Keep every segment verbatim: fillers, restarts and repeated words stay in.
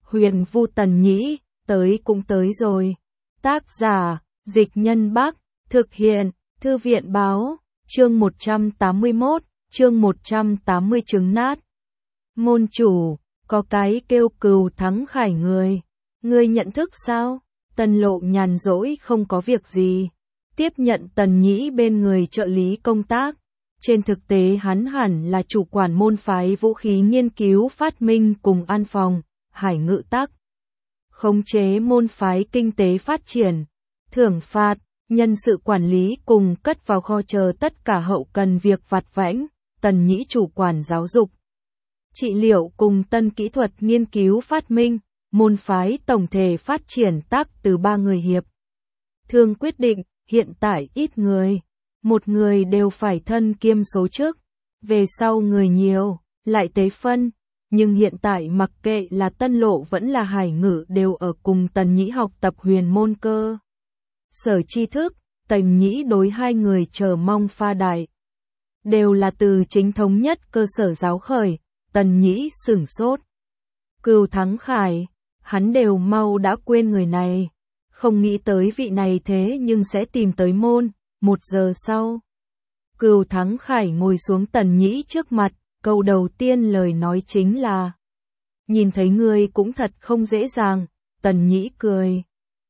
Huyền Vu Tần Nhĩ, tới cũng tới rồi. Tác giả, Dịch Nhân Bắc, thực hiện, Thư viện Báo, chương một trăm tám mươi mốt, chương một trăm tám mươi trứng nát. Môn chủ, có cái kêu Cừu Thắng Khải người. Ngươi nhận thức sao? Tần Lộ nhàn rỗi không có việc gì. Tiếp nhận Tần Nhĩ bên người trợ lý công tác. Trên thực tế hắn hẳn là chủ quản môn phái vũ khí nghiên cứu phát minh cùng an phòng, hải ngự tác. Khống chế môn phái kinh tế phát triển, thưởng phạt, nhân sự quản lý cùng cất vào kho chờ tất cả hậu cần việc vặt vãnh. Tần Nhĩ chủ quản giáo dục, trị liệu cùng tân kỹ thuật nghiên cứu phát minh, môn phái tổng thể phát triển tác từ ba người hiệp. Thương quyết định, hiện tại ít người, một người đều phải thân kiêm số chức, về sau người nhiều, lại tế phân, nhưng hiện tại mặc kệ là Tân Lộ vẫn là Hải Ngự đều ở cùng Tần Nhĩ học tập huyền môn cơ sở tri thức. Tần Nhĩ đối hai người chờ mong pha đại, đều là từ chính thống nhất cơ sở giáo khởi. Tần Nhĩ sửng sốt. Cừu Thắng Khải, hắn đều mau đã quên người này, không nghĩ tới vị này thế nhưng sẽ tìm tới môn. Một giờ sau, Cừu Thắng Khải ngồi xuống Tần Nhĩ trước mặt, câu đầu tiên lời nói chính là: nhìn thấy ngươi cũng thật không dễ dàng. Tần Nhĩ cười: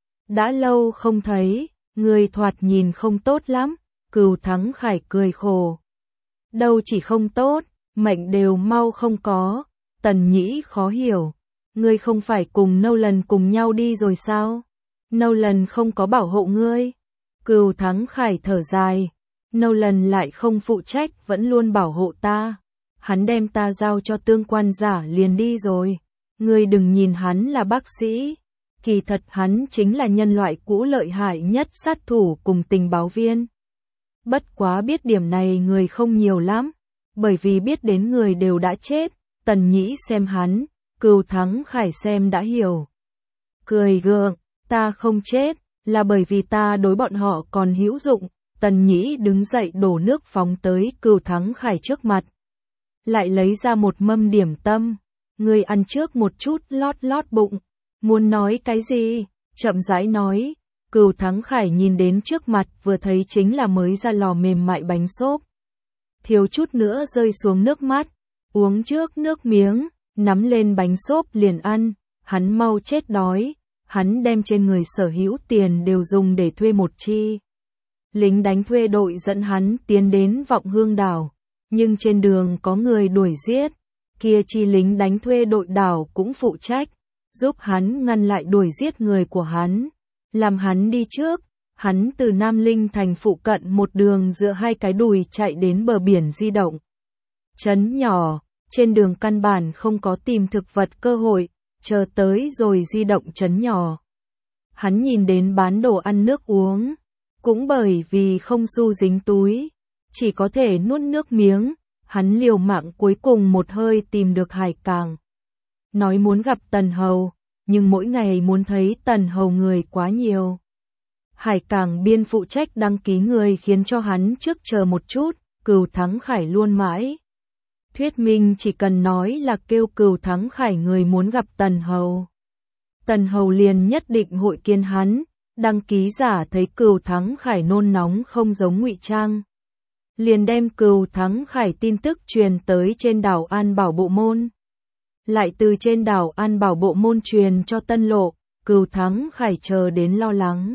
đã lâu không thấy, ngươi thoạt nhìn không tốt lắm. Cừu Thắng Khải cười khổ: đâu chỉ không tốt, mệnh đều mau không có. Tần Nhĩ khó hiểu: ngươi không phải cùng Nolan cùng nhau đi rồi sao? Nolan không có bảo hộ ngươi. Cừu Thắng Khải thở dài: Nolan lại không phụ trách, vẫn luôn bảo hộ ta. Hắn đem ta giao cho tương quan giả liền đi rồi. Ngươi đừng nhìn hắn là bác sĩ, kỳ thật hắn chính là nhân loại cũ lợi hại nhất sát thủ cùng tình báo viên. Bất quá biết điểm này người không nhiều lắm, bởi vì biết đến người đều đã chết. Tần Nhĩ xem hắn, Cừu Thắng Khải xem đã hiểu. Cười gượng: ta không chết, là bởi vì ta đối bọn họ còn hữu dụng. Tần Nhĩ đứng dậy đổ nước phóng tới Cừu Thắng Khải trước mặt. Lại lấy ra một mâm điểm tâm. Ngươi ăn trước một chút lót lót bụng. Muốn nói cái gì? Chậm rãi nói. Cừu Thắng Khải nhìn đến trước mặt vừa thấy chính là mới ra lò mềm mại bánh xốp. Thiếu chút nữa rơi xuống nước mắt. Uống trước nước miếng, nắm lên bánh xốp liền ăn. Hắn mau chết đói. Hắn đem trên người sở hữu tiền đều dùng để thuê một chi lính đánh thuê đội dẫn hắn tiến đến Vọng Hương đảo. Nhưng trên đường có người đuổi giết, kia chi lính đánh thuê đội đảo cũng phụ trách, giúp hắn ngăn lại đuổi giết người của hắn, làm hắn đi trước. Hắn từ Nam Linh thành phụ cận một đường dựa hai cái đùi chạy đến bờ biển di động. Trấn nhỏ, trên đường căn bản không có tìm thực vật cơ hội, chờ tới rồi di động trấn nhỏ. Hắn nhìn đến bán đồ ăn nước uống, cũng bởi vì không xu dính túi, chỉ có thể nuốt nước miếng. Hắn liều mạng cuối cùng một hơi tìm được Hải Cảng. Nói muốn gặp Tần Hầu, nhưng mỗi ngày muốn thấy Tần Hầu người quá nhiều. Hải Cảng biên phụ trách đăng ký người khiến cho hắn trước chờ một chút. Cừu Thắng Khải luôn mãi thuyết minh chỉ cần nói là kêu Cừu Thắng Khải người muốn gặp Tần Hầu, Tần Hầu liền nhất định hội kiến hắn. Đăng ký giả thấy Cừu Thắng Khải nôn nóng không giống ngụy trang, liền đem Cừu Thắng Khải tin tức truyền tới trên đảo An Bảo Bộ Môn, lại từ trên đảo An Bảo Bộ Môn truyền cho Tân Lộ. Cừu Thắng Khải chờ đến lo lắng,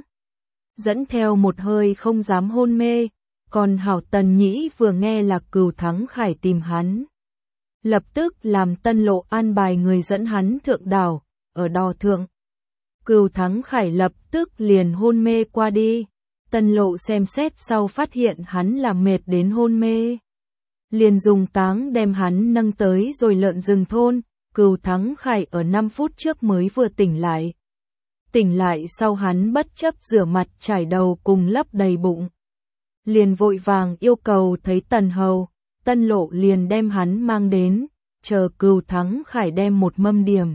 dẫn theo một hơi không dám hôn mê. Còn hảo Tần Nhĩ vừa nghe là Cừu Thắng Khải tìm hắn, lập tức làm Tân Lộ an bài người dẫn hắn thượng đảo, ở đò thượng. Cừu Thắng Khải lập tức liền hôn mê qua đi. Tân Lộ xem xét sau phát hiện hắn là mệt đến hôn mê, liền dùng cáng đem hắn nâng tới rồi Lợn Rừng thôn. Cừu Thắng Khải ở năm phút trước mới vừa tỉnh lại. Tỉnh lại sau hắn bất chấp rửa mặt chải đầu cùng lấp đầy bụng, liền vội vàng yêu cầu thấy Tần Hầu. Tân Lộ liền đem hắn mang đến, chờ Cừu Thắng Khải đem một mâm điểm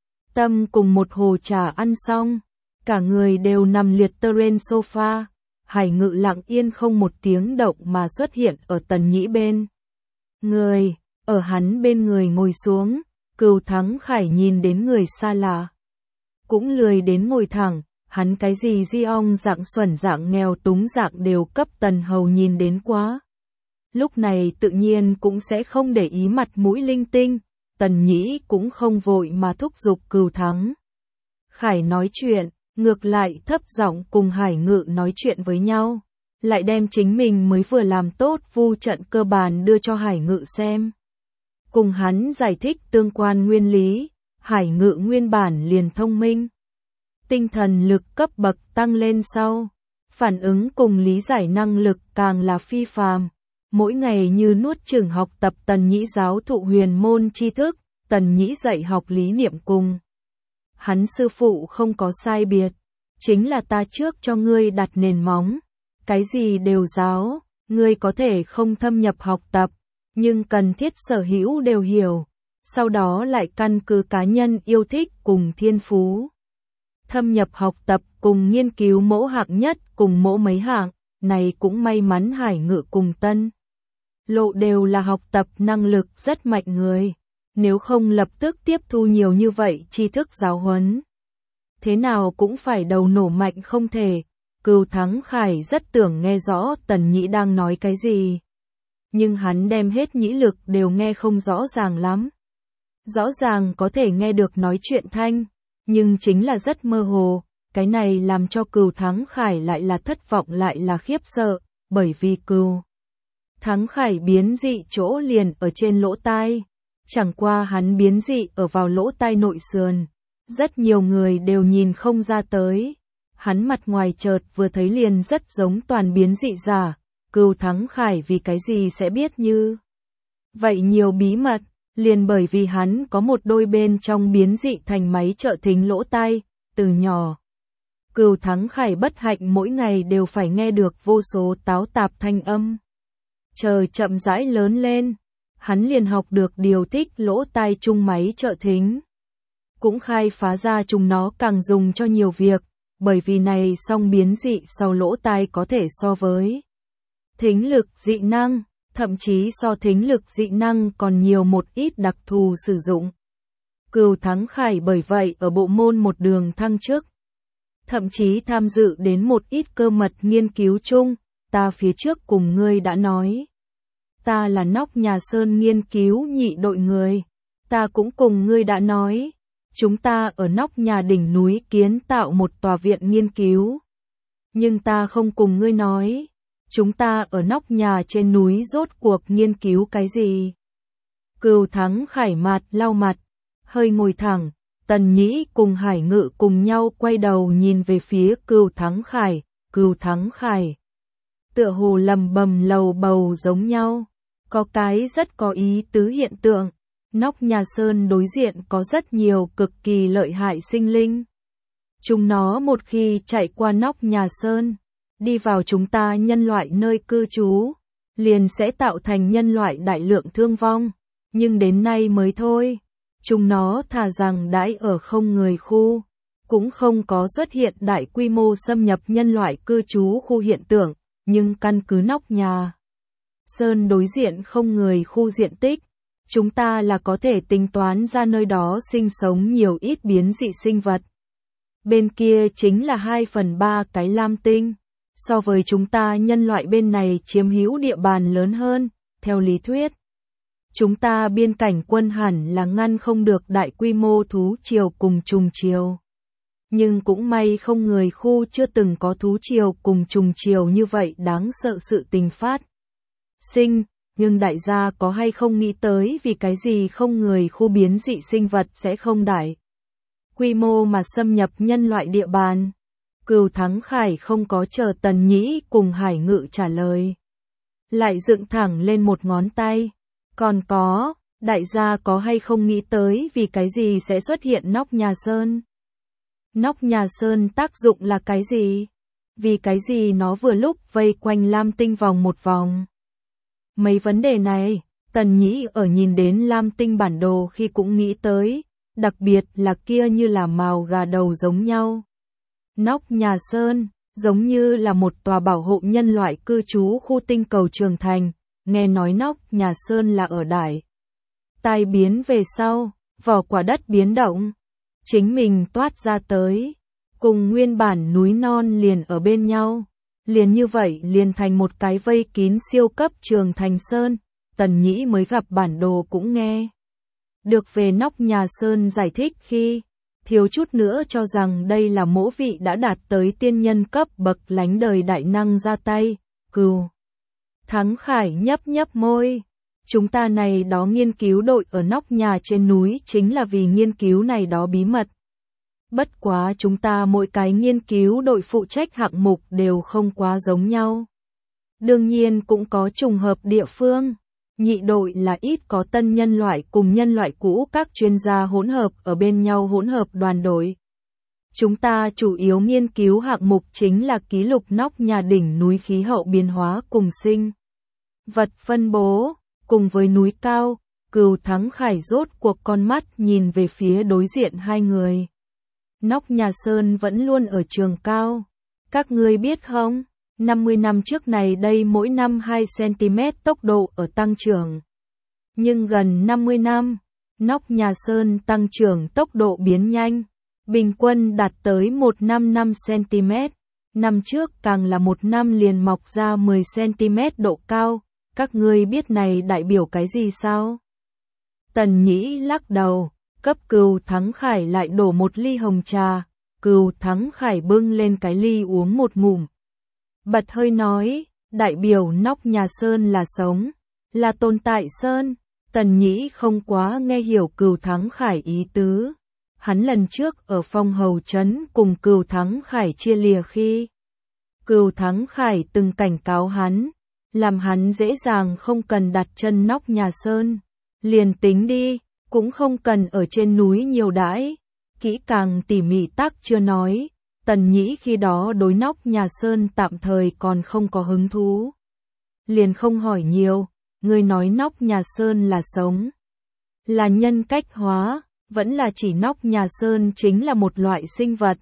tâm cùng một hồ trà ăn xong, cả người đều nằm liệt trên sofa. Hải Ngự lặng yên không một tiếng động mà xuất hiện ở Tần Nhĩ bên người, ở hắn bên người ngồi xuống. Cửu Thắng Khải nhìn đến người xa lạ, cũng lười đến ngồi thẳng, hắn cái gì di ong dạng xuẩn dạng nghèo túng dạng đều cấp Tần Hầu nhìn đến quá. Lúc này tự nhiên cũng sẽ không để ý mặt mũi linh tinh, Tần Nhĩ cũng không vội mà thúc giục Cửu Thắng Khải nói chuyện, ngược lại thấp giọng cùng Hải Ngự nói chuyện với nhau, lại đem chính mình mới vừa làm tốt vu trận cơ bản đưa cho Hải Ngự xem. Cùng hắn giải thích tương quan nguyên lý, Hải Ngự nguyên bản liền thông minh. Tinh thần lực cấp bậc tăng lên sau, phản ứng cùng lý giải năng lực càng là phi phàm. Mỗi ngày như nuốt chửng học tập Tần Nhĩ giáo thụ huyền môn tri thức, Tần Nhĩ dạy học lý niệm cùng hắn sư phụ không có sai biệt, chính là ta trước cho ngươi đặt nền móng, cái gì đều giáo, ngươi có thể không thâm nhập học tập, nhưng cần thiết sở hữu đều hiểu, sau đó lại căn cứ cá nhân yêu thích cùng thiên phú. Thâm nhập học tập cùng nghiên cứu mẫu hạng nhất cùng mẫu mấy hạng, này cũng may mắn Hải Ngự cùng Tân Lộ đều là học tập năng lực rất mạnh người, nếu không lập tức tiếp thu nhiều như vậy tri thức giáo huấn. Thế nào cũng phải đầu nổ mạnh không thể, Cửu Thắng Khải rất tưởng nghe rõ Tần Nhĩ đang nói cái gì. Nhưng hắn đem hết nhĩ lực đều nghe không rõ ràng lắm. Rõ ràng có thể nghe được nói chuyện thanh, nhưng chính là rất mơ hồ, cái này làm cho Cửu Thắng Khải lại là thất vọng lại là khiếp sợ, bởi vì Cửu Thắng Khải biến dị chỗ liền ở trên lỗ tai, chẳng qua hắn biến dị ở vào lỗ tai nội sườn, rất nhiều người đều nhìn không ra tới. Hắn mặt ngoài chợt vừa thấy liền rất giống toàn biến dị giả, Cửu Thắng Khải vì cái gì sẽ biết như vậy nhiều bí mật, liền bởi vì hắn có một đôi bên trong biến dị thành máy trợ thính lỗ tai, từ nhỏ. Cửu Thắng Khải bất hạnh mỗi ngày đều phải nghe được vô số táo tạp thanh âm. Chờ chậm rãi lớn lên, hắn liền học được điều thích lỗ tai chung máy trợ thính. Cũng khai phá ra chúng nó càng dùng cho nhiều việc, bởi vì này song biến dị sau lỗ tai có thể so với thính lực dị năng, thậm chí so thính lực dị năng còn nhiều một ít đặc thù sử dụng. Cửu Thắng Khải bởi vậy ở bộ môn một đường thăng chức, thậm chí tham dự đến một ít cơ mật nghiên cứu chung, ta phía trước cùng ngươi đã nói. Ta là Nóc Nhà Sơn nghiên cứu nhị đội người, ta cũng cùng ngươi đã nói. Chúng ta ở nóc nhà đỉnh núi kiến tạo một tòa viện nghiên cứu. Nhưng ta không cùng ngươi nói, chúng ta ở nóc nhà trên núi rốt cuộc nghiên cứu cái gì. Cửu Thắng Khải mặt lau mặt, hơi ngồi thẳng, Tần Nhĩ cùng Hải Ngự cùng nhau quay đầu nhìn về phía Cửu Thắng Khải, Cửu Thắng Khải. Tựa hồ lầm bầm lầu bầu giống nhau, có cái rất có ý tứ hiện tượng. Nóc Nhà Sơn đối diện có rất nhiều cực kỳ lợi hại sinh linh. Chúng nó một khi chạy qua nóc Nhà Sơn, đi vào chúng ta nhân loại nơi cư trú, liền sẽ tạo thành nhân loại đại lượng thương vong. Nhưng đến nay mới thôi, chúng nó thà rằng đãi ở không người khu, cũng không có xuất hiện đại quy mô xâm nhập nhân loại cư trú khu hiện tượng, nhưng căn cứ nóc Nhà Sơn đối diện không người khu diện tích, chúng ta là có thể tính toán ra nơi đó sinh sống nhiều ít biến dị sinh vật. Bên kia chính là hai phần ba cái lam tinh, so với chúng ta nhân loại bên này chiếm hữu địa bàn lớn hơn, theo lý thuyết. Chúng ta biên cảnh quân hẳn là ngăn không được đại quy mô thú triều cùng trùng triều. Nhưng cũng may không người khu chưa từng có thú triều cùng trùng triều như vậy đáng sợ sự tình phát sinh. Nhưng đại gia có hay không nghĩ tới vì cái gì không người khu biến dị sinh vật sẽ không đại quy mô mà xâm nhập nhân loại địa bàn? Cửu Thắng Khải không có chờ Tần Nhĩ cùng Hải Ngự trả lời, lại dựng thẳng lên một ngón tay. Còn có, đại gia có hay không nghĩ tới vì cái gì sẽ xuất hiện nóc Nhà Sơn? Nóc Nhà Sơn tác dụng là cái gì? Vì cái gì nó vừa lúc vây quanh lam tinh vòng một vòng? Mấy vấn đề này, Tần Nhĩ ở nhìn đến lam tinh bản đồ khi cũng nghĩ tới, đặc biệt là kia như là mào gà đầu giống nhau. Nóc Nhà Sơn, giống như là một tòa bảo hộ nhân loại cư trú khu tinh cầu Trường Thành, nghe nói nóc Nhà Sơn là ở đại tai biến về sau, vỏ quả đất biến động, chính mình toát ra tới, cùng nguyên bản núi non liền ở bên nhau, liền như vậy liền thành một cái vây kín siêu cấp Trường Thành Sơn. Tần Nhĩ mới gặp bản đồ cũng nghe được về Nóc Nhà Sơn giải thích khi thiếu chút nữa cho rằng đây là mỗ vị đã đạt tới tiên nhân cấp bậc lánh đời đại năng ra tay. Cừu Thắng Khải nhấp nhấp môi, chúng ta này đó nghiên cứu đội ở nóc nhà trên núi chính là vì nghiên cứu này đó bí mật. Bất quá chúng ta mỗi cái nghiên cứu đội phụ trách hạng mục đều không quá giống nhau. Đương nhiên cũng có trùng hợp địa phương. Nhị đội là ít có tân nhân loại cùng nhân loại cũ các chuyên gia hỗn hợp ở bên nhau hỗn hợp đoàn đội. Chúng ta chủ yếu nghiên cứu hạng mục chính là ký lục nóc nhà đỉnh núi khí hậu biến hóa cùng sinh vật phân bố, cùng với núi cao. Cừu Thắng Khải rốt cuộc con mắt nhìn về phía đối diện hai người. Nóc Nhà Sơn vẫn luôn ở trường cao. Các ngươi biết không? năm mươi năm trước này đây mỗi năm hai xăng-ti-mét tốc độ ở tăng trưởng. Nhưng gần năm mươi năm, Nóc Nhà Sơn tăng trưởng tốc độ biến nhanh, bình quân đạt tới một năm năm xăng-ti-mét. Năm trước càng là một năm liền mọc ra mười xăng-ti-mét độ cao. Các ngươi biết này đại biểu cái gì sao? Tần Nhĩ lắc đầu, cấp Cừu Thắng Khải lại đổ một ly hồng trà. Cừu Thắng Khải bưng lên cái ly uống một ngụm. Bật hơi nói, đại biểu Nóc Nhà Sơn là sống, là tồn tại Sơn. Tần Nhĩ không quá nghe hiểu Cừu Thắng Khải ý tứ. Hắn lần trước ở Phong Hầu Trấn cùng Cừu Thắng Khải chia lìa khi. Cừu Thắng Khải từng cảnh cáo hắn, làm hắn dễ dàng không cần đặt chân Nóc Nhà Sơn. Liền tính đi, cũng không cần ở trên núi nhiều đãi. Kỹ càng tỉ mỉ tắc chưa nói. Tần Nhĩ khi đó đối Nóc Nhà Sơn tạm thời còn không có hứng thú. Liền không hỏi nhiều, người nói Nóc Nhà Sơn là sống, là nhân cách hóa, vẫn là chỉ Nóc Nhà Sơn chính là một loại sinh vật.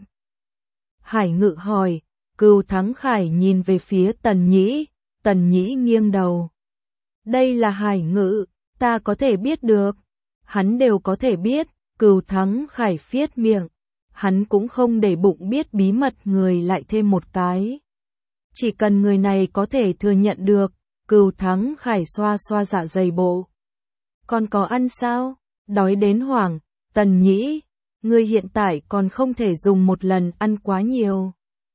Hải Ngự hỏi, Cừu Thắng Khải nhìn về phía Tần Nhĩ, Tần Nhĩ nghiêng đầu. Đây là Hải Ngự, ta có thể biết được. Hắn đều có thể biết. Cừu Thắng Khải phiết miệng. Hắn cũng không để bụng biết bí mật người lại thêm một cái. Chỉ cần người này có thể thừa nhận được. Cừu Thắng Khải xoa xoa dạ dày bộ. Còn có ăn sao? Đói đến hoảng. Tần Nhĩ, ngươi hiện tại còn không thể dùng một lần ăn quá nhiều.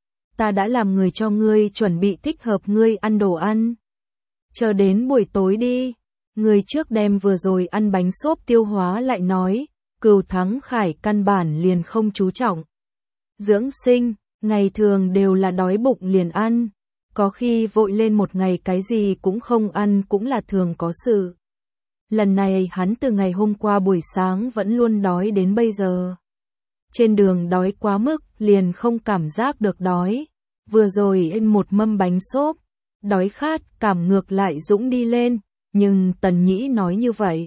Ta đã làm người cho ngươi chuẩn bị thích hợp ngươi ăn đồ ăn. Chờ đến buổi tối đi. Người trước đem vừa rồi ăn bánh xốp tiêu hóa lại nói. Cừu Thắng Khải căn bản liền không chú trọng dưỡng sinh, ngày thường đều là đói bụng liền ăn, có khi vội lên một ngày cái gì cũng không ăn cũng là thường có sự. Lần này hắn từ ngày hôm qua buổi sáng vẫn luôn đói đến bây giờ. Trên đường đói quá mức liền không cảm giác được đói, vừa rồi ăn một mâm bánh xốp, đói khát cảm ngược lại dũng đi lên, nhưng Tần Nhĩ nói như vậy.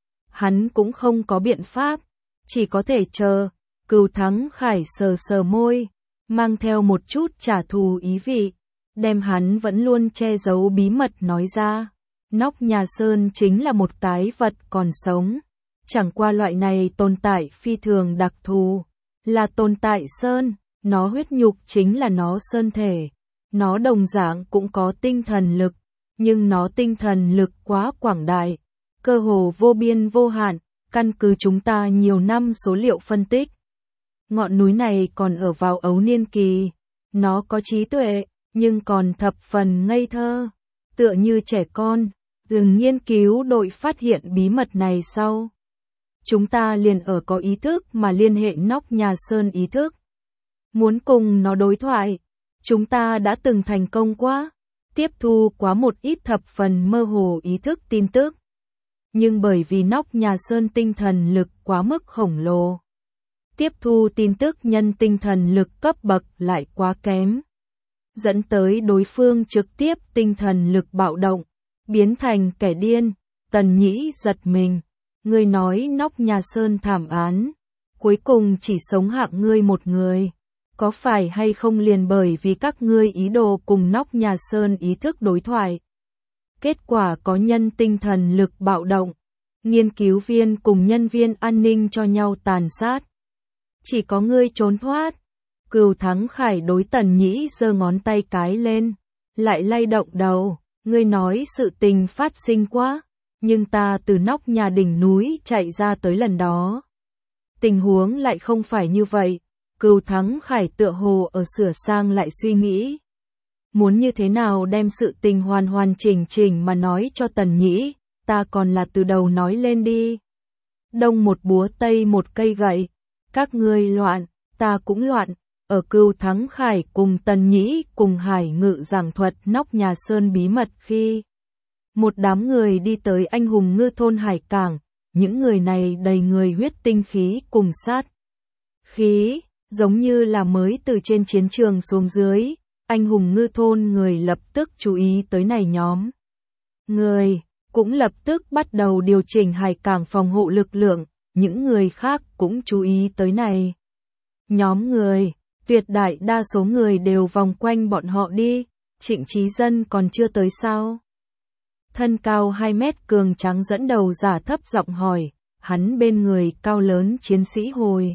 Hắn cũng không có biện pháp, chỉ có thể chờ. Cừu Thắng Khải sờ sờ môi, mang theo một chút trả thù ý vị, đem hắn vẫn luôn che giấu bí mật nói ra. Nóc Nhà Sơn chính là một cái vật còn sống, chẳng qua loại này tồn tại phi thường đặc thù, là tồn tại Sơn, nó huyết nhục chính là nó sơn thể, nó đồng dạng cũng có tinh thần lực, nhưng nó tinh thần lực quá quảng đại, cơ hồ vô biên vô hạn. Căn cứ chúng ta nhiều năm số liệu phân tích, ngọn núi này còn ở vào ấu niên kỳ, nó có trí tuệ, nhưng còn thập phần ngây thơ, tựa như trẻ con. Từng nghiên cứu đội phát hiện bí mật này sau, chúng ta liền ở có ý thức mà liên hệ Nóc Nhà Sơn ý thức. Muốn cùng nó đối thoại, chúng ta đã từng thành công quá, tiếp thu quá một ít thập phần mơ hồ ý thức tin tức. Nhưng bởi vì Nóc Nhà Sơn tinh thần lực quá mức khổng lồ, tiếp thu tin tức nhân tinh thần lực cấp bậc lại quá kém, dẫn tới đối phương trực tiếp tinh thần lực bạo động, biến thành kẻ điên. Tần Nhĩ giật mình, ngươi nói Nóc Nhà Sơn thảm án, cuối cùng chỉ sống hạng ngươi một người, có phải hay không liền bởi vì các ngươi ý đồ cùng Nóc Nhà Sơn ý thức đối thoại? Kết quả có nhân tinh thần lực bạo động, nghiên cứu viên cùng nhân viên an ninh cho nhau tàn sát. Chỉ có ngươi trốn thoát. Cửu Thắng Khải đối Tần Nhĩ giơ ngón tay cái lên, lại lay động đầu, ngươi nói sự tình phát sinh quá, nhưng ta từ nóc nhà đỉnh núi chạy ra tới lần đó. Tình huống lại không phải như vậy, Cửu Thắng Khải tựa hồ ở sửa sang lại suy nghĩ. Muốn như thế nào đem sự tình hoàn hoàn chỉnh chỉnh mà nói cho Tần Nhĩ, ta còn là từ đầu nói lên đi. Đông một búa tây một cây gậy, các ngươi loạn, ta cũng loạn. Ở Cửu Thắng Khải cùng Tần Nhĩ cùng Hải Ngự giảng thuật nóc nhà sơn bí mật khi một đám người đi tới anh hùng ngư thôn hải cảng, những người này đầy người huyết tinh khí cùng sát khí, giống như là mới từ trên chiến trường xuống dưới, anh hùng ngư thôn người lập tức chú ý tới này nhóm người, cũng lập tức bắt đầu điều chỉnh hải cảng phòng hộ lực lượng, những người khác cũng chú ý tới này nhóm người. Tuyệt đại đa số người đều vòng quanh bọn họ đi, Trịnh Chí Dân còn chưa tới sao? Thân cao hai mét cường tráng dẫn đầu giả thấp giọng hỏi, hắn bên người cao lớn chiến sĩ hồi.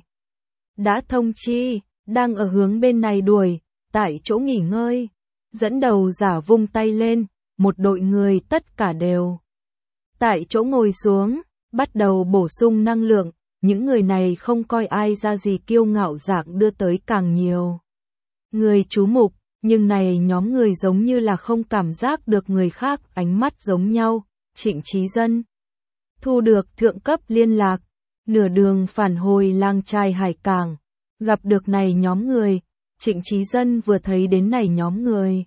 Đã thông chi, đang ở hướng bên này đuổi, tại chỗ nghỉ ngơi. Dẫn đầu giả vung tay lên, một đội người tất cả đều. Tại chỗ ngồi xuống, bắt đầu bổ sung năng lượng. Những người này không coi ai ra gì kiêu ngạo dạng đưa tới càng nhiều người chú mục, nhưng này nhóm người giống như là không cảm giác được người khác ánh mắt giống nhau. Trịnh Chí Dân thu được thượng cấp liên lạc, nửa đường phản hồi lang trai hải cảng, gặp được này nhóm người, Trịnh Chí Dân vừa thấy đến này nhóm người,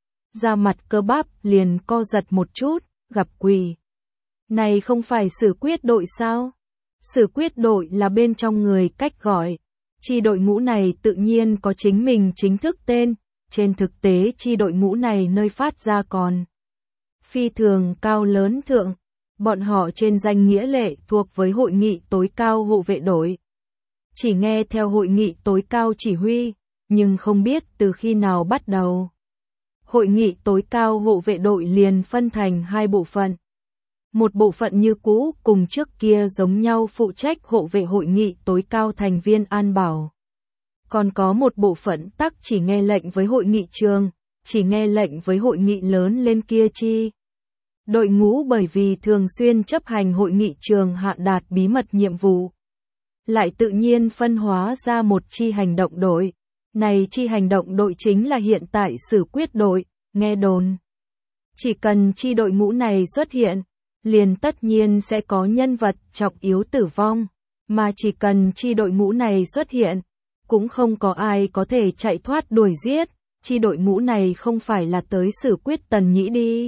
da mặt cơ bắp liền co giật một chút, gặp quỷ. Này không phải Sử Quyết đội sao? Sử Quyết đội là bên trong người cách gọi. Chi đội ngũ này tự nhiên có chính mình chính thức tên, trên thực tế chi đội ngũ này nơi phát ra còn phi thường cao lớn thượng, bọn họ trên danh nghĩa lệ thuộc với hội nghị tối cao hộ vệ đội. Chỉ nghe theo hội nghị tối cao chỉ huy, nhưng không biết từ khi nào bắt đầu. Hội nghị tối cao hộ vệ đội liền phân thành hai bộ phận. Một bộ phận như cũ cùng trước kia giống nhau phụ trách hộ vệ hội nghị tối cao thành viên an bảo. Còn có một bộ phận tắc chỉ nghe lệnh với hội nghị trường, chỉ nghe lệnh với hội nghị lớn lên kia chi. Đội ngũ bởi vì thường xuyên chấp hành hội nghị trường hạ đạt bí mật nhiệm vụ. Lại tự nhiên phân hóa ra một chi hành động đội. Này chi hành động đội chính là hiện tại Sử Quyết đội, nghe đồn. Chỉ cần chi đội ngũ này xuất hiện, liền tất nhiên sẽ có nhân vật trọng yếu tử vong, mà chỉ cần chi đội ngũ này xuất hiện, cũng không có ai có thể chạy thoát đuổi giết, chi đội ngũ này không phải là tới Sử Quyết Tần Nhĩ đi.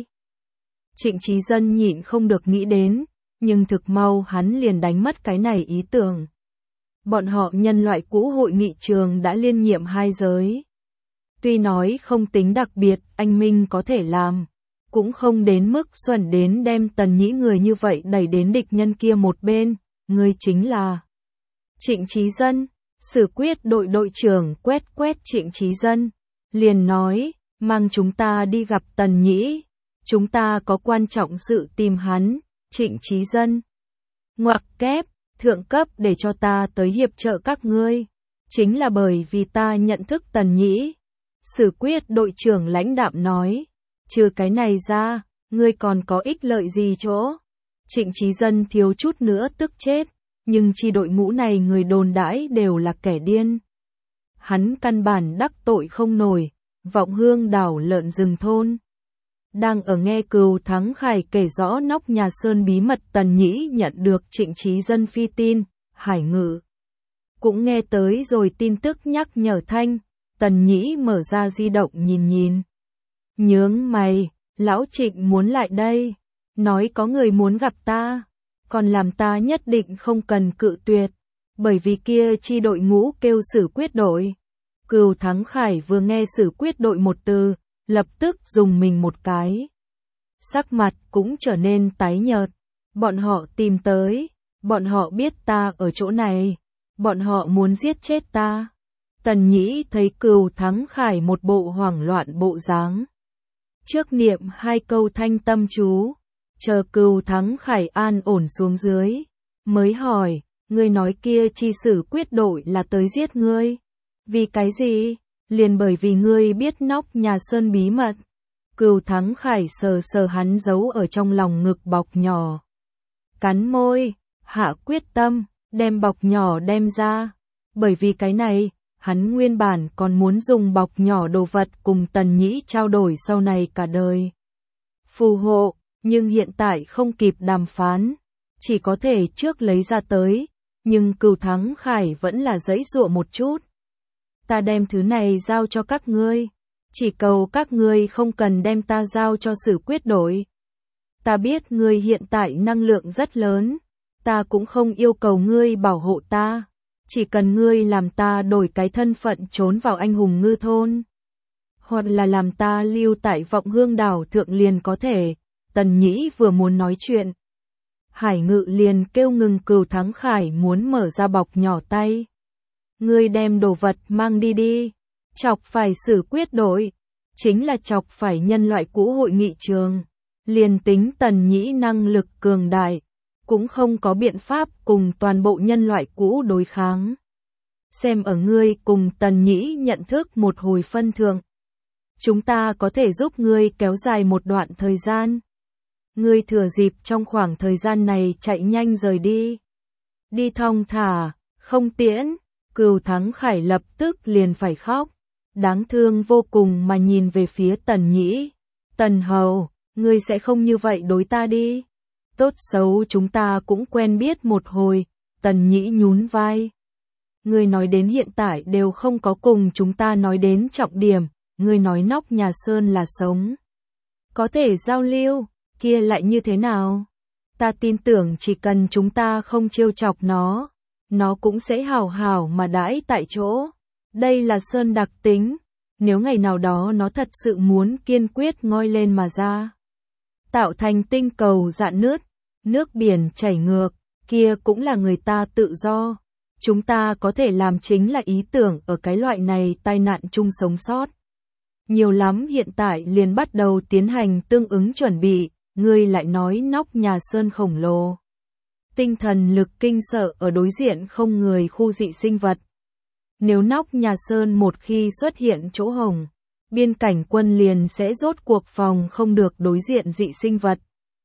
Trịnh Chí Dân nhịn không được nghĩ đến, nhưng thực mau hắn liền đánh mất cái này ý tưởng. Bọn họ nhân loại cũ hội nghị trường đã liên nhiệm hai giới. Tuy nói không tính đặc biệt, anh Minh có thể làm. Cũng không đến mức xuẩn đến đem Tần Nhĩ người như vậy đẩy đến địch nhân kia một bên, người chính là Trịnh Chí Dân. Sử Quyết đội đội trưởng quét quét Trịnh Chí Dân, liền nói, mang chúng ta đi gặp Tần Nhĩ, chúng ta có quan trọng sự tìm hắn. Trịnh Chí Dân ngoặc kép, thượng cấp để cho ta tới hiệp trợ các ngươi, chính là bởi vì ta nhận thức Tần Nhĩ. Sử Quyết đội trưởng lãnh đạm nói, trừ cái này ra, ngươi còn có ích lợi gì chỗ? Trịnh Chí Dân thiếu chút nữa tức chết, nhưng chi đội ngũ này người đồn đãi đều là kẻ điên. Hắn căn bản đắc tội không nổi, Vọng Hương đảo lợn rừng thôn. Đang ở nghe Cửu Thắng Khải kể rõ nóc nhà sơn bí mật, Tần Nhĩ nhận được Trịnh Chí Dân phi tin, Hải Ngự cũng nghe tới rồi tin tức nhắc nhở thanh. Tần Nhĩ mở ra di động nhìn nhìn. Nhướng mày, lão Trịnh muốn lại đây, nói có người muốn gặp ta, còn làm ta nhất định không cần cự tuyệt, bởi vì kia chi đội ngũ kêu Sử Quyết đội. Cửu Thắng Khải vừa nghe Sử Quyết đội một từ, lập tức dùng mình một cái. Sắc mặt cũng trở nên tái nhợt, bọn họ tìm tới, bọn họ biết ta ở chỗ này, bọn họ muốn giết chết ta. Tần Nhĩ thấy Cửu Thắng Khải một bộ hoảng loạn bộ dáng. Trước niệm hai câu thanh tâm chú, chờ Cửu Thắng Khải an ổn xuống dưới, mới hỏi, ngươi nói kia chi sử quyết đội là tới giết ngươi. Vì cái gì? Liền bởi vì ngươi biết nóc nhà Sơn bí mật. Cửu Thắng Khải sờ sờ hắn giấu ở trong lòng ngực bọc nhỏ. Cắn môi, hạ quyết tâm, đem bọc nhỏ đem ra. Bởi vì cái này, hắn nguyên bản còn muốn dùng bọc nhỏ đồ vật cùng Tần Nhĩ trao đổi sau này cả đời. Phù hộ, nhưng hiện tại không kịp đàm phán, chỉ có thể trước lấy ra tới, nhưng Cửu Thắng Khải vẫn là giãy giụa một chút. Ta đem thứ này giao cho các ngươi, chỉ cầu các ngươi không cần đem ta giao cho Sử Quyết đội. Ta biết ngươi hiện tại năng lượng rất lớn, ta cũng không yêu cầu ngươi bảo hộ ta, chỉ cần ngươi làm ta đổi cái thân phận trốn vào Anh Hùng Ngư Thôn, hoặc là làm ta lưu tại Vọng Hương đảo thượng liền có thể. Tần Nhĩ vừa muốn nói chuyện, Hải Ngự liền kêu ngừng Cửu Thắng Khải muốn mở ra bọc nhỏ tay. Ngươi đem đồ vật mang đi đi, chọc phải Sử Quyết đội, chính là chọc phải nhân loại cũ hội nghị trường. Liền tính Tần Nhĩ năng lực cường đại, cũng không có biện pháp cùng toàn bộ nhân loại cũ đối kháng. Xem ở ngươi cùng Tần Nhĩ nhận thức một hồi phân thượng, chúng ta có thể giúp ngươi kéo dài một đoạn thời gian. Ngươi thừa dịp trong khoảng thời gian này chạy nhanh rời đi. Đi thong thả, không tiễn. Cửu Thắng Khải lập tức liền phải khóc, đáng thương vô cùng mà nhìn về phía Tần Nhĩ. Tần Hầu, ngươi sẽ không như vậy đối ta đi. Tốt xấu chúng ta cũng quen biết một hồi. Tần Nhĩ nhún vai. Ngươi nói đến hiện tại đều không có cùng chúng ta nói đến trọng điểm. Ngươi nói nóc nhà Sơn là sống, có thể giao lưu, kia lại như thế nào? Ta tin tưởng chỉ cần chúng ta không trêu chọc nó, nó cũng sẽ hảo hảo mà đãi tại chỗ. Đây là Sơn đặc tính, nếu ngày nào đó nó thật sự muốn kiên quyết ngoi lên mà ra, tạo thành tinh cầu rạn nứt, nước biển chảy ngược, kia cũng là người ta tự do. Chúng ta có thể làm chính là ý tưởng ở cái loại này tai nạn chung sống sót. Nhiều lắm hiện tại liền bắt đầu tiến hành tương ứng chuẩn bị, ngươi lại nói nóc nhà Sơn khổng lồ. Tinh thần lực kinh sợ ở đối diện không người khu dị sinh vật. Nếu nóc nhà Sơn một khi xuất hiện chỗ hồng, biên cảnh quân liền sẽ rốt cuộc phòng không được đối diện dị sinh vật.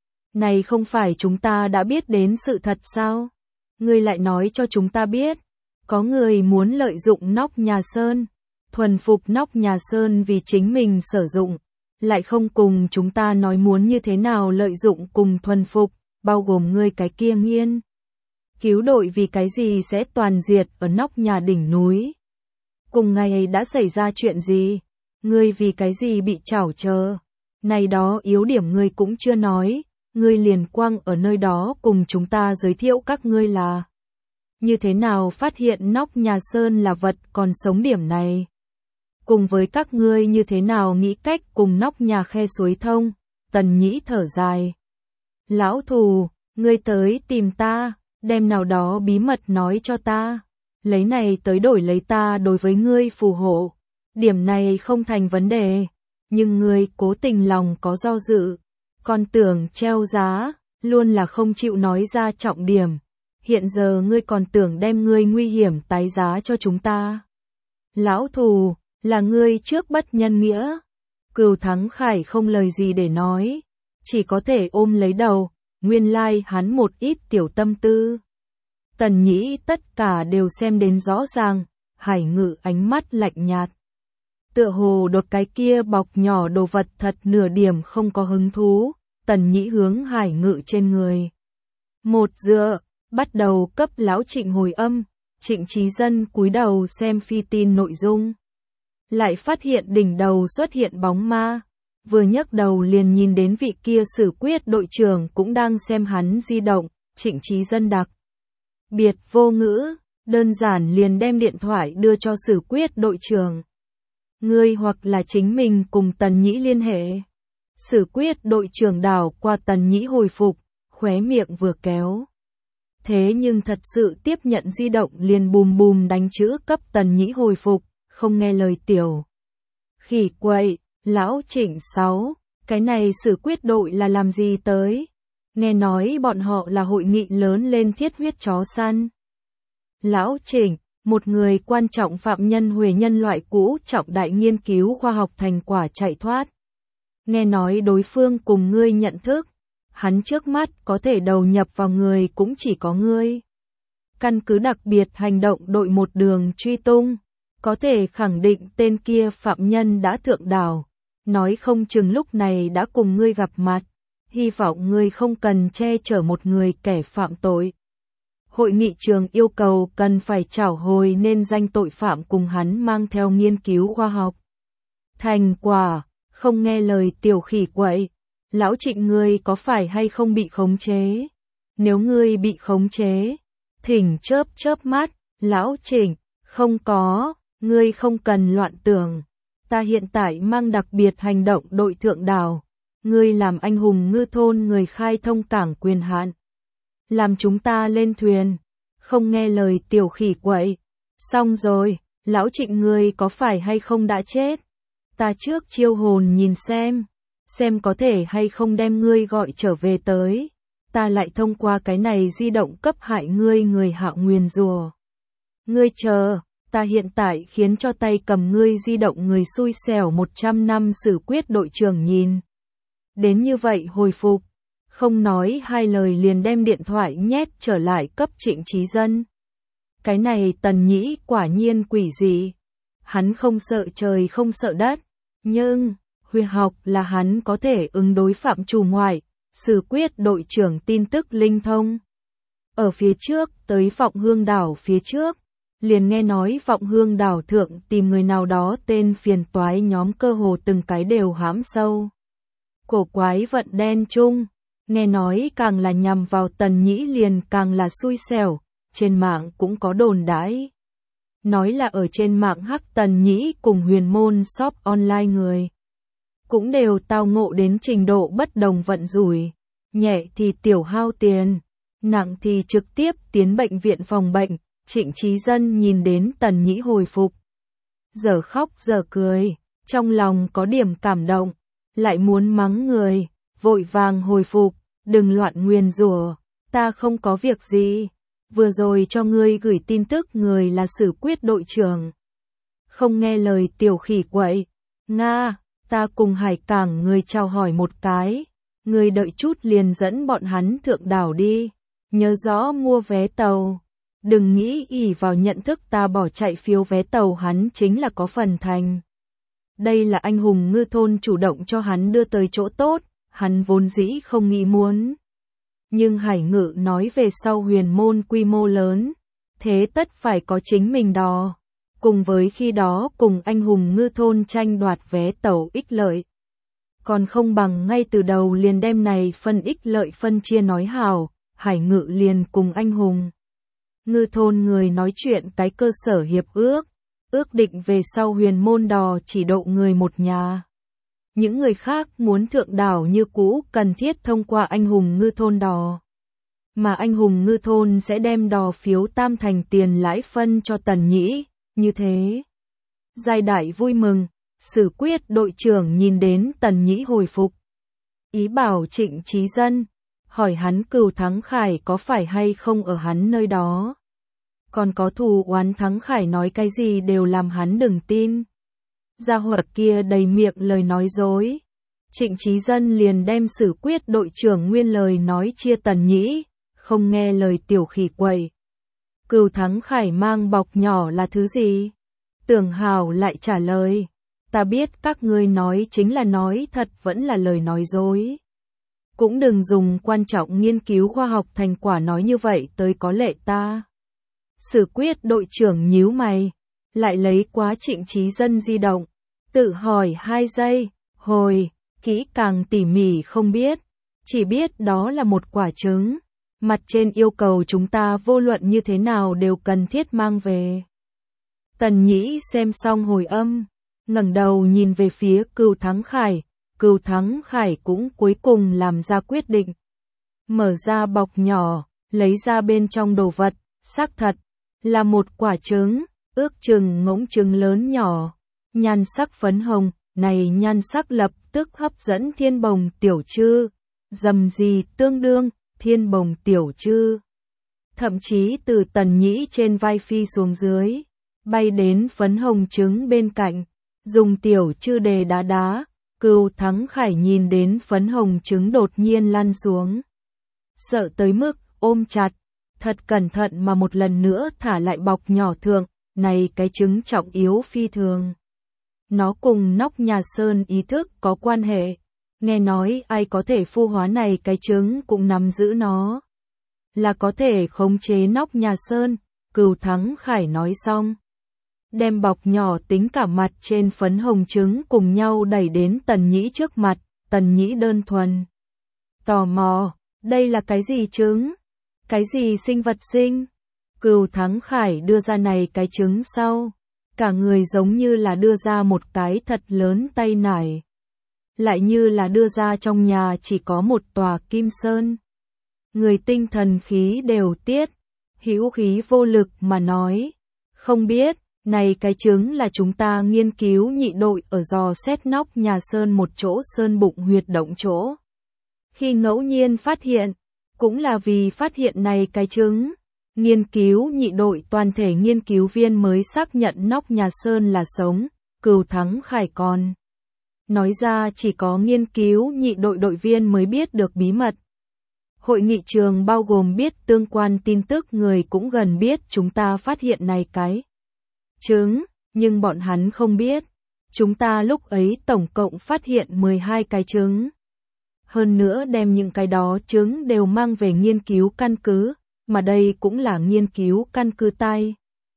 Này không phải chúng ta đã biết đến sự thật sao? Ngươi lại nói cho chúng ta biết, có người muốn lợi dụng nóc nhà Sơn, thuần phục nóc nhà Sơn vì chính mình sử dụng, lại không cùng chúng ta nói muốn như thế nào lợi dụng cùng thuần phục, bao gồm ngươi cái kia nghiên cứu đội vì cái gì sẽ toàn diệt ở nóc nhà đỉnh núi. Cùng ngày ấy đã xảy ra chuyện gì? Ngươi vì cái gì bị trảo chờ? Này đó yếu điểm ngươi cũng chưa nói, ngươi liền quăng ở nơi đó cùng chúng ta giới thiệu các ngươi là như thế nào phát hiện nóc nhà Sơn là vật còn sống điểm này. Cùng với các ngươi như thế nào nghĩ cách cùng nóc nhà khe suối thông. Tần Nhĩ thở dài. Lão thù, ngươi tới tìm ta, đem nào đó bí mật nói cho ta, lấy này tới đổi lấy ta đối với ngươi phù hộ. Điểm này không thành vấn đề, nhưng ngươi cố tình lòng có do dự, còn tưởng treo giá, luôn là không chịu nói ra trọng điểm. Hiện giờ ngươi còn tưởng đem ngươi nguy hiểm tái giá cho chúng ta. Lão thù, là ngươi trước bất nhân nghĩa. Cửu Thắng Khải không lời gì để nói, chỉ có thể ôm lấy đầu, nguyên lai like hắn một ít tiểu tâm tư. Tần Nhĩ tất cả đều xem đến rõ ràng, Hải Ngự ánh mắt lạnh nhạt. Tựa hồ đột cái kia bọc nhỏ đồ vật thật nửa điểm không có hứng thú. Tần Nhĩ hướng Hải Ngự trên người một dựa, bắt đầu cấp lão Trịnh hồi âm. Trịnh Chí Dân cúi đầu xem phi tin nội dung, lại phát hiện đỉnh đầu xuất hiện bóng ma, vừa nhấc đầu liền nhìn đến vị kia Sử Quyết đội trưởng cũng đang xem hắn di động. Trịnh Chí Dân đặc biệt vô ngữ, đơn giản liền đem điện thoại đưa cho Sử Quyết đội trưởng. Ngươi hoặc là chính mình cùng Tần Nhĩ liên hệ. Sử Quyết đội trưởng đảo qua Tần Nhĩ hồi phục, khóe miệng vừa kéo. Thế nhưng thật sự tiếp nhận di động liền bùm bùm đánh chữ cấp Tần Nhĩ hồi phục, không nghe lời tiểu khỉ quậy. Lão Trịnh sáu, cái này Sử Quyết đội là làm gì tới? Nghe nói bọn họ là hội nghị lớn lên thiết huyết chó săn. Lão Trịnh, một người quan trọng phạm nhân huề nhân loại cũ trọng đại nghiên cứu khoa học thành quả chạy thoát. Nghe nói đối phương cùng ngươi nhận thức, hắn trước mắt có thể đầu nhập vào người cũng chỉ có ngươi. Căn cứ đặc biệt hành động đội một đường truy tung, có thể khẳng định tên kia phạm nhân đã thượng đảo, nói không chừng lúc này đã cùng ngươi gặp mặt, hy vọng ngươi không cần che chở một người kẻ phạm tội. Hội nghị trường yêu cầu cần phải trảo hồi nên danh tội phạm cùng hắn mang theo nghiên cứu khoa học. Thành quả, không nghe lời tiểu khỉ quậy, lão Trịnh ngươi có phải hay không bị khống chế? Nếu ngươi bị khống chế, thỉnh chớp chớp mắt, lão Trịnh, không có, ngươi không cần loạn tưởng. Ta hiện tại mang đặc biệt hành động đội thượng đảo, ngươi làm anh hùng ngư thôn người khai thông cảng quyền hạn. Làm chúng ta lên thuyền, không nghe lời tiểu khỉ quậy. Xong rồi, lão Trịnh ngươi có phải hay không đã chết? Ta trước chiêu hồn nhìn xem, xem có thể hay không đem ngươi gọi trở về tới. Ta lại thông qua cái này di động cấp hại ngươi người hạ nguyền rùa. Ngươi chờ, ta hiện tại khiến cho tay cầm ngươi di động người xui xẻo một trăm năm xử quyết đội trưởng nhìn. Đến như vậy hồi phục, không nói hai lời liền đem điện thoại nhét trở lại cấp Trịnh Chí Dân. Cái này Tần Nhĩ quả nhiên quỷ dị. Hắn không sợ trời không sợ đất, nhưng, huy học là hắn có thể ứng đối phạm chủ ngoại, xử quyết đội trưởng tin tức linh thông. Ở phía trước, tới Vọng Hương đảo phía trước, liền nghe nói Vọng Hương đảo thượng tìm người nào đó tên phiền toái nhóm cơ hồ từng cái đều hãm sâu. Cổ quái vận đen chung, nghe nói càng là nhằm vào Tần Nhĩ liền càng là xui xẻo, trên mạng cũng có đồn đãi. Nói là ở trên mạng hắc Tần Nhĩ cùng huyền môn shop online người. Cũng đều tao ngộ đến trình độ bất đồng vận rủi, nhẹ thì tiểu hao tiền, nặng thì trực tiếp tiến bệnh viện phòng bệnh. Trịnh Chí Dân nhìn đến Tần Nhĩ hồi phục, giờ khóc giờ cười, trong lòng có điểm cảm động, lại muốn mắng người, vội vàng hồi phục, đừng loạn nguyền rủa, ta không có việc gì, vừa rồi cho ngươi gửi tin tức người là xử quyết đội trưởng. Không nghe lời tiểu khỉ quậy, Nga, ta cùng hải cảng người chào hỏi một cái, ngươi đợi chút liền dẫn bọn hắn thượng đảo đi, nhớ rõ mua vé tàu. Đừng nghĩ ỷ vào nhận thức ta bỏ chạy phiếu vé tàu hắn chính là có phần thành. Đây là anh hùng ngư thôn chủ động cho hắn đưa tới chỗ tốt, hắn vốn dĩ không nghĩ muốn. Nhưng Hải Ngự nói về sau huyền môn quy mô lớn, thế tất phải có chính mình đò. Cùng với khi đó cùng anh hùng ngư thôn tranh đoạt vé tàu ích lợi. Còn không bằng ngay từ đầu liền đem này phân ích lợi phân chia nói hào, Hải Ngự liền cùng anh hùng ngư thôn người nói chuyện cái cơ sở hiệp ước, ước định về sau huyền môn đò chỉ độ người một nhà. Những người khác muốn thượng đảo như cũ cần thiết thông qua anh hùng ngư thôn đò. Mà anh hùng ngư thôn sẽ đem đò phiếu tam thành tiền lãi phân cho Tần Nhĩ, như thế. Giai đại vui mừng, xử quyết đội trưởng nhìn đến Tần Nhĩ hồi phục. Ý bảo Trịnh Chí Dân, hỏi hắn Cửu Thắng Khải có phải hay không ở hắn nơi đó. Còn có thù oán Thắng Khải nói cái gì đều làm hắn đừng tin. Gia hỏa kia đầy miệng lời nói dối. Trịnh Chí Dân liền đem xử quyết đội trưởng nguyên lời nói chia Tần Nhĩ, không nghe lời tiểu khỉ quậy. Cửu Thắng Khải mang bọc nhỏ là thứ gì? Tưởng Hào lại trả lời, ta biết các ngươi nói chính là nói thật vẫn là lời nói dối. Cũng đừng dùng quan trọng nghiên cứu khoa học thành quả nói như vậy tới có lệ ta. Xử quyết đội trưởng nhíu mày, lại lấy quá Trịnh Chí Dân di động, tự hỏi hai giây, hồi, kỹ càng tỉ mỉ không biết, chỉ biết đó là một quả trứng, mặt trên yêu cầu chúng ta vô luận như thế nào đều cần thiết mang về. Tần Nhĩ xem xong hồi âm, ngẩng đầu nhìn về phía Cửu Thắng Khải, Cửu Thắng Khải cũng cuối cùng làm ra quyết định. Mở ra bọc nhỏ, lấy ra bên trong đồ vật, xác thật, là một quả trứng, ước chừng ngỗng trứng lớn nhỏ, nhan sắc phấn hồng, này nhan sắc lập tức hấp dẫn Thiên Bồng tiểu trư, dầm gì tương đương, thiên bồng tiểu trư. Thậm chí từ Tần Nhĩ trên vai phi xuống dưới, bay đến phấn hồng trứng bên cạnh, dùng tiểu trư đề đá đá. Cửu Thắng Khải nhìn đến phấn hồng trứng đột nhiên lăn xuống, sợ tới mức ôm chặt, thật cẩn thận mà một lần nữa thả lại bọc nhỏ thượng. Này cái trứng trọng yếu phi thường, nó cùng nóc nhà sơn ý thức có quan hệ, nghe nói ai có thể phu hóa này cái trứng cũng nắm giữ nó, là có thể khống chế nóc nhà sơn. Cửu Thắng Khải nói xong, đem bọc nhỏ tính cả mặt trên phấn hồng trứng cùng nhau đẩy đến Tần Nhĩ trước mặt. Tần Nhĩ đơn thuần tò mò, đây là cái gì trứng? Cái gì sinh vật sinh? Cửu Thắng Khải đưa ra này cái trứng sau, cả người giống như là đưa ra một cái thật lớn tay nải, lại như là đưa ra trong nhà chỉ có một tòa kim sơn. Người tinh thần khí đều tiết, hữu khí vô lực mà nói, không biết, này cái trứng là chúng ta nghiên cứu nhị đội ở dò xét nóc nhà sơn một chỗ sơn bụng huyệt động chỗ. Khi ngẫu nhiên phát hiện, cũng là vì phát hiện này cái trứng, nghiên cứu nhị đội toàn thể nghiên cứu viên mới xác nhận nóc nhà sơn là sống. Cửu Thắng Khải còn nói ra chỉ có nghiên cứu nhị đội đội viên mới biết được bí mật. Hội nghị trường bao gồm biết tương quan tin tức người cũng gần biết chúng ta phát hiện này cái trứng, nhưng bọn hắn không biết, chúng ta lúc ấy tổng cộng phát hiện mười hai cái trứng. Hơn nữa đem những cái đó trứng đều mang về nghiên cứu căn cứ, mà đây cũng là nghiên cứu căn cứ tai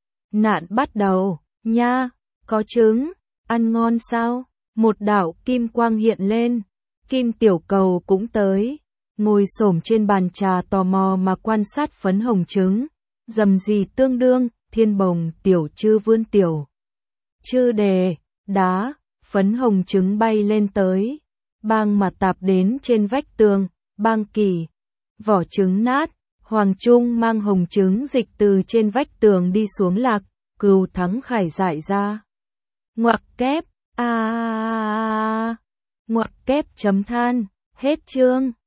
nạn bắt đầu, nha, có trứng, ăn ngon sao? Một đạo kim quang hiện lên, Kim Tiểu Cầu cũng tới, ngồi xổm trên bàn trà tò mò mà quan sát phấn hồng trứng, dầm gì tương đương, thiên bồng tiểu trư vươn tiểu trư đề, đá, phấn hồng trứng bay lên tới, bang mà tạp đến trên vách tường, bang kỳ, vỏ trứng nát. Hoàng Trung mang hồng trứng dịch từ trên vách tường đi xuống lạc. Cửu Thắng Khải giải ra, ngoặc kép, a à, ngoặc kép chấm than, hết chương.